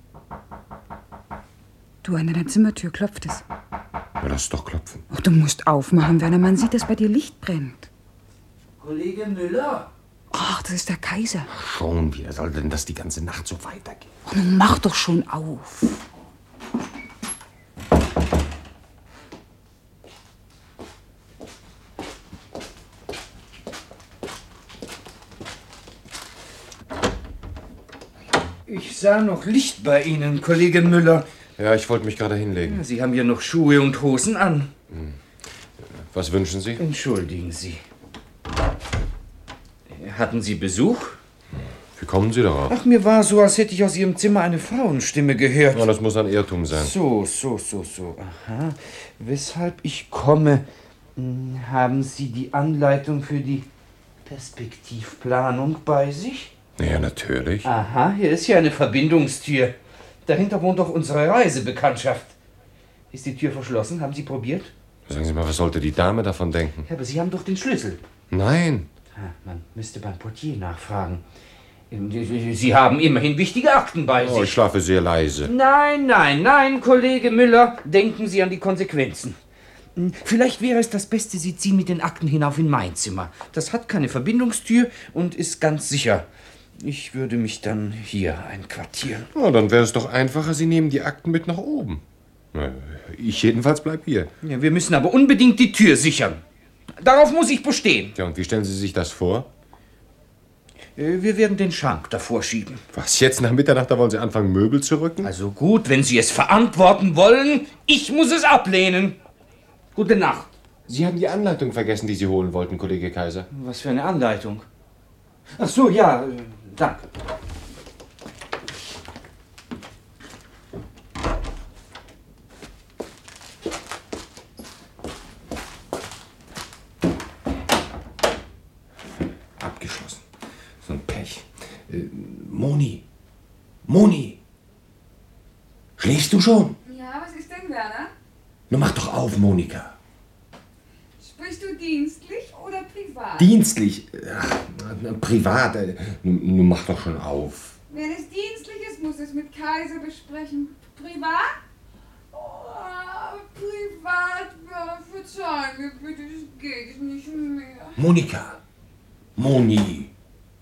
Du, an deiner Zimmertür klopft es. Ja, lass es doch klopfen. Ach, du musst aufmachen, Werner. Man sieht, dass bei dir Licht brennt. Kollege Müller? Ach, das ist der Kaiser. Ach, schon wieder. Soll denn das die ganze Nacht so weitergehen? Oh, nun mach doch schon auf. Ich sah noch Licht bei Ihnen, Kollege Müller. Ja, ich wollte mich gerade hinlegen. Sie haben ja noch Schuhe und Hosen an. Was wünschen Sie? Entschuldigen Sie. Hatten Sie Besuch? Wie kommen Sie darauf? Ach, mir war so, als hätte ich aus Ihrem Zimmer eine Frauenstimme gehört. Ja, das muss ein Irrtum sein. So. Aha. Weshalb ich komme. Haben Sie die Anleitung für die Perspektivplanung bei sich? Ja, natürlich. Aha, hier ist ja eine Verbindungstür. Dahinter wohnt doch unsere Reisebekanntschaft. Ist die Tür verschlossen? Haben Sie probiert? Sagen Sie mal, was sollte die Dame davon denken? Ja, aber Sie haben doch den Schlüssel. Nein. Man müsste beim Portier nachfragen. Sie haben immerhin wichtige Akten bei sich. Oh, ich schlafe sehr leise. Nein, Kollege Müller. Denken Sie an die Konsequenzen. Vielleicht wäre es das Beste, Sie ziehen mit den Akten hinauf in mein Zimmer. Das hat keine Verbindungstür und ist ganz sicher. Ich würde mich dann hier einquartieren. Oh, dann wäre es doch einfacher, Sie nehmen die Akten mit nach oben. Ich jedenfalls bleib hier. Ja, wir müssen aber unbedingt die Tür sichern. Darauf muss ich bestehen. Ja, und wie stellen Sie sich das vor? Wir werden den Schrank davor schieben. Was, jetzt nach Mitternacht, da wollen Sie anfangen, Möbel zu rücken? Also gut, wenn Sie es verantworten wollen. Ich muss es ablehnen. Gute Nacht. Sie haben die Anleitung vergessen, die Sie holen wollten, Kollege Kaiser. Was für eine Anleitung? Ach so, ja, danke. Abgeschlossen. So ein Pech. Moni! Schläfst du schon? Ja, was ist denn, Werner? Nun mach doch auf, Monika. Sprichst du dienstlich oder privat? Dienstlich? Ach, privat. Nun mach doch schon auf. Wenn es dienstlich ist, muss es mit Kaiser besprechen. Privat? Oh, privat, verzeihen mir bitte, es geht nicht mehr. Monika! Moni!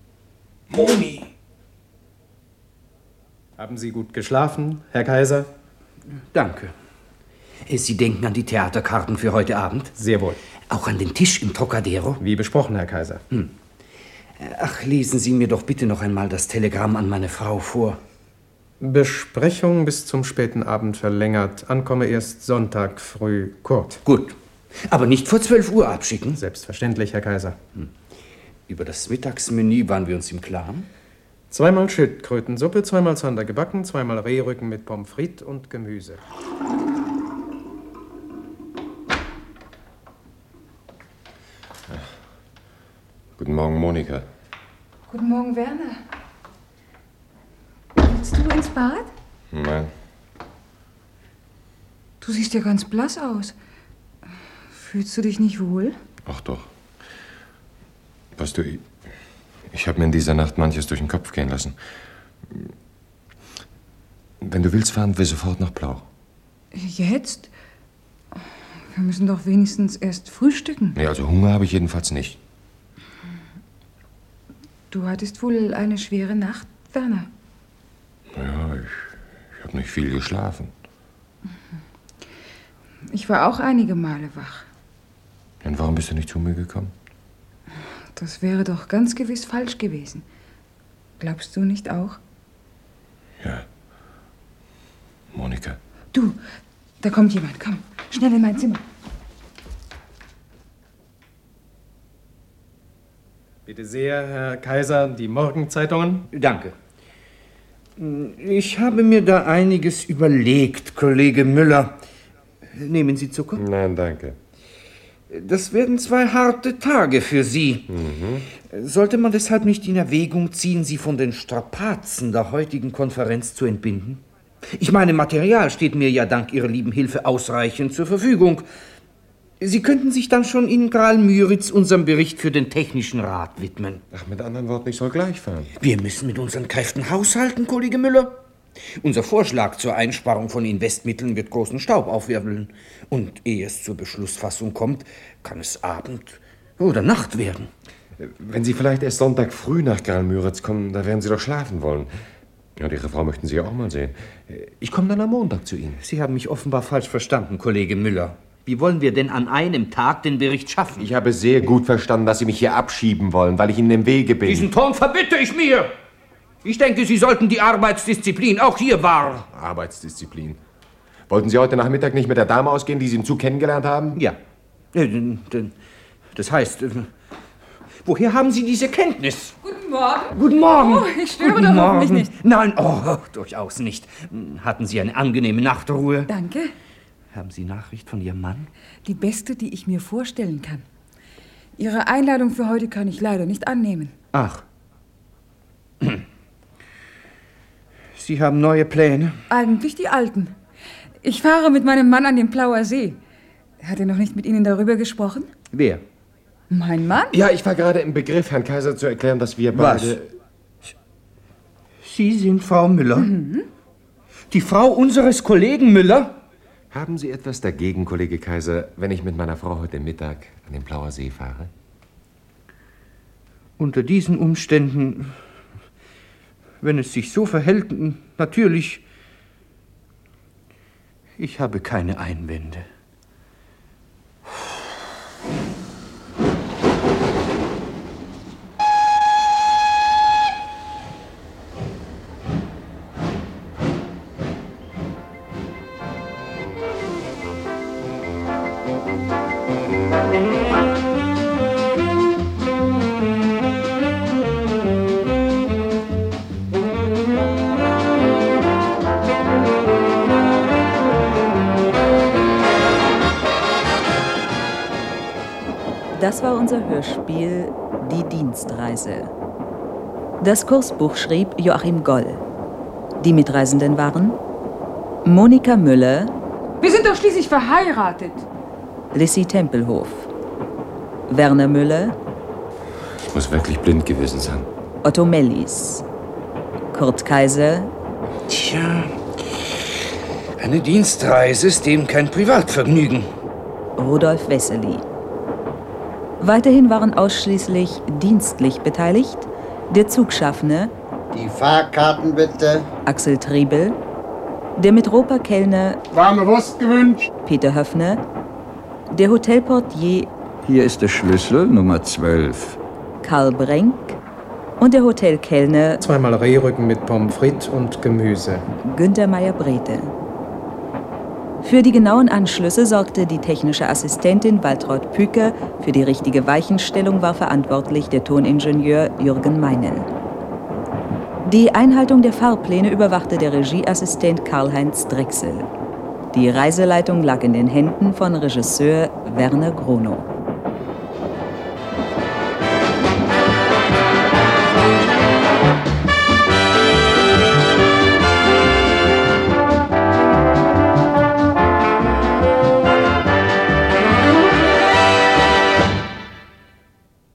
Haben Sie gut geschlafen, Herr Kaiser? Danke. Sie denken an die Theaterkarten für heute Abend? Sehr wohl. Auch an den Tisch im Trocadero? Wie besprochen, Herr Kaiser. Ach, lesen Sie mir doch bitte noch einmal das Telegramm an meine Frau vor. Besprechung bis zum späten Abend verlängert. Ankomme erst Sonntag früh. Kurt. Gut. Aber nicht vor 12 Uhr abschicken? Selbstverständlich, Herr Kaiser. Über das Mittagsmenü waren wir uns im Klaren? 2-mal Schildkrötensuppe, 2-mal Zander gebacken, 2-mal Rehrücken mit Pommes frites und Gemüse. Guten Morgen, Monika. Guten Morgen, Werner. Willst du ins Bad? Nein. Du siehst ja ganz blass aus. Fühlst du dich nicht wohl? Ach doch. Weißt du, ich habe mir in dieser Nacht manches durch den Kopf gehen lassen. Wenn du willst, fahren wir sofort nach Blau. Jetzt? Wir müssen doch wenigstens erst frühstücken. Nee, also Hunger habe ich jedenfalls nicht. Du hattest wohl eine schwere Nacht, Werner. Ja, ich habe nicht viel geschlafen. Ich war auch einige Male wach. Und warum bist du nicht zu mir gekommen? Das wäre doch ganz gewiss falsch gewesen. Glaubst du nicht auch? Ja. Monika. Du, da kommt jemand. Komm, schnell in mein Zimmer. Bitte sehr, Herr Kaiser, die Morgenzeitungen. Danke. Ich habe mir da einiges überlegt, Kollege Müller. Nehmen Sie Zucker? Nein, danke. Das werden 2 harte Tage für Sie. Sollte man deshalb nicht in Erwägung ziehen, Sie von den Strapazen der heutigen Konferenz zu entbinden? Ich meine, Material steht mir ja dank Ihrer lieben Hilfe ausreichend zur Verfügung. Sie könnten sich dann schon in Graal-Müritz unserem Bericht für den Technischen Rat widmen. Ach, mit anderen Worten, ich soll gleich fahren. Wir müssen mit unseren Kräften haushalten, Kollege Müller. Unser Vorschlag zur Einsparung von Investmitteln wird großen Staub aufwirbeln. Und ehe es zur Beschlussfassung kommt, kann es Abend oder Nacht werden. Wenn Sie vielleicht erst Sonntag früh nach Graal-Müritz kommen, da werden Sie doch schlafen wollen. Ja, und Ihre Frau möchten Sie ja auch mal sehen. Ich komme dann am Montag zu Ihnen. Sie haben mich offenbar falsch verstanden, Kollege Müller. Wie wollen wir denn an einem Tag den Bericht schaffen? Ich habe sehr gut verstanden, dass Sie mich hier abschieben wollen, weil ich Ihnen im Wege bin. Diesen Ton verbitte ich mir! Ich denke, Sie sollten die Arbeitsdisziplin auch hier wahren. Arbeitsdisziplin. Wollten Sie heute Nachmittag nicht mit der Dame ausgehen, die Sie im Zug kennengelernt haben? Ja. Das heißt, woher haben Sie diese Kenntnis? Guten Morgen. Guten Morgen. Oh, ich störe doch hoffentlich nicht. Nein, durchaus nicht. Hatten Sie eine angenehme Nachtruhe? Danke. Haben Sie Nachricht von Ihrem Mann? Die beste, die ich mir vorstellen kann. Ihre Einladung für heute kann ich leider nicht annehmen. Ach. Sie haben neue Pläne? Eigentlich die alten. Ich fahre mit meinem Mann an den Plauer See. Hat er noch nicht mit Ihnen darüber gesprochen? Wer? Mein Mann? Ja, ich war gerade im Begriff, Herrn Kaiser zu erklären, dass wir beide... Was? Sie sind Frau Müller? Die Frau unseres Kollegen Müller? Haben Sie etwas dagegen, Kollege Kaiser, wenn ich mit meiner Frau heute Mittag an den Plauer See fahre? Unter diesen Umständen, wenn es sich so verhält, natürlich. Ich habe keine Einwände. Das war unser Hörspiel Die Dienstreise. Das Kursbuch schrieb Joachim Goll. Die Mitreisenden waren Monika Müller. Wir sind doch schließlich verheiratet. Lissy Tempelhof. Werner Müller. Ich muss wirklich blind gewesen sein. Otto Mellis. Kurt Kaiser. Tja, eine Dienstreise ist eben kein Privatvergnügen. Rudolf Wessely. Weiterhin waren ausschließlich dienstlich beteiligt der Zugschaffner. Die Fahrkarten bitte. Axel Triebel. Der Metropa-Kellner. Warme Wurst gewünscht. Peter Höffner. Der Hotelportier. Hier ist der Schlüssel, Nummer 12. Karl Brenk. Und der Hotelkellner. 2-mal Rehrücken mit Pommes frites und Gemüse. Günther Meyer-Brete. Für die genauen Anschlüsse sorgte die technische Assistentin Waltraud Püker. Für die richtige Weichenstellung war verantwortlich der Toningenieur Jürgen Meinel. Die Einhaltung der Fahrpläne überwachte der Regieassistent Karl-Heinz Drechsel. Die Reiseleitung lag in den Händen von Regisseur Werner Gronow.